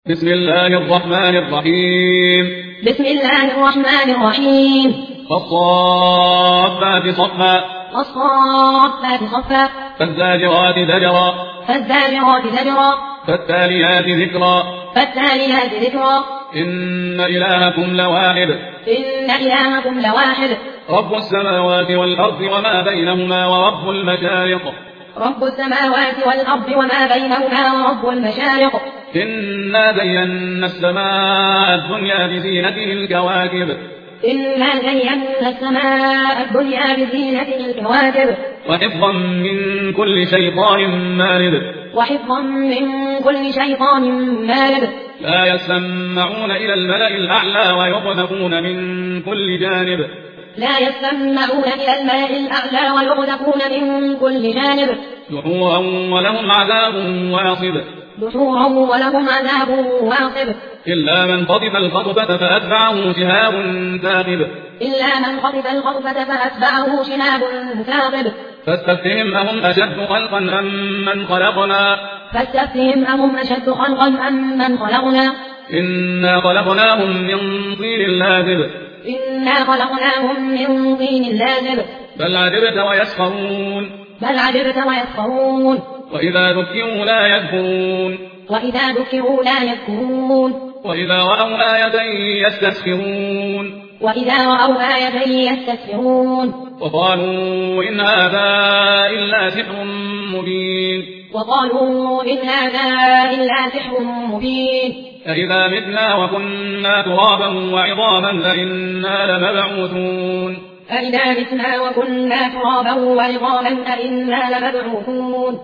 بسم الله الرحمن الرحيم. بسم الله الرحمن الرحيم. والصافات صفا. والصافات صفا. فالزاجرات زجرا. فالزاجرات زجرا. فالتاليات ذكرا. فالتاليات ذكرا. إن إلهكم لواحد. إن إلهكم لواحد. رب السماوات والأرض وما بينهما ورب المشارق. رب السماوات والأرض وما بينهما ورب المشارق. إنا زينا السماء الدنيا بزينة الكواكب. إنا زينا السماء الدنيا بزينة الكواكب. وحفظا من كل شيطان مارد. وحفظا من كل شيطان مارد. لا يسمعون إلى الملأ الأعلى ويقذفون من كل جانب. لا يسمعون إلى الملأ الأعلى ويقذفون من كل جانب. دحورا ولهم عذاب واصب. دحورا ولهم عذاب واصب. إلا من خطف الخطفة فأتبعه شهاب ثاقب. إلا من خطف الخطفة فأتبعه شهاب ثاقب. فاستفتهم أهم أشد خلقا أم من خلقنا. فاستفتهم أهم أشد خلقا أم من خلقنا. إنا خلقناهم من طين لازب. إنا خلقناهم من طين لازب. بل عجبت ويسخرون. بل عجبت ويسخرون. وإذا ذكروا لا يذكرون. وإذا ذكروا لا يذكرون. وإذا رأوا آية يستسخرون. وإذا رأوا آية يستسخرون. وقالوا إن هذا إلا سحر مبين. وقالوا إن هذا إلا سحر مبين. أإذا متنا وكنا ترابا وعظاما أإنا لمبعوثون. أإذا متنا وكنا ترابا وعظاما أإنا لمبعوثون.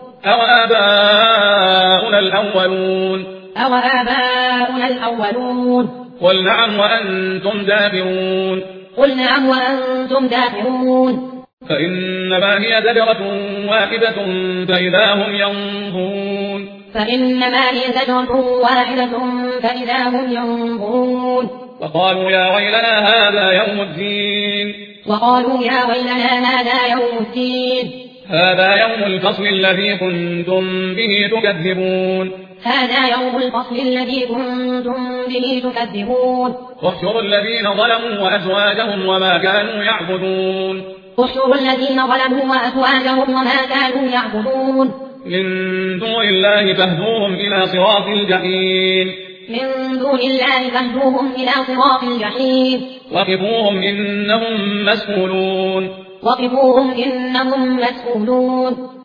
أوآباؤنا الأولون. أوآباؤنا الأولون. قل نعم وأنتم دافرون. قل نعم وأنتم دافرون. فإنما هي زجرة واحدة فإذا هم ينظرون. فإنما هي زجرة واحدة فإذا هم ينظرون. وقالوا يا ويلنا هذا يوم الدين. وقالوا يا ويلنا هذا يوم الدين. هذا يوم الفصل الذي كنتم به تكذبون. هذا يوم الفصل الذي كنتم به تكذبون. واحشروا الذين ظلموا وأزواجهم وما كانوا يعبدون. واحشروا الذين ظلموا وأزواجهم وما كانوا يعبدون من دون الله فاهدوهم إلى صراط الجحيم. من دون الله فاهدوهم إلى صراط الجحيم. وقفوهم إنهم مسؤولون. وقفوهم إنهم مسؤولون.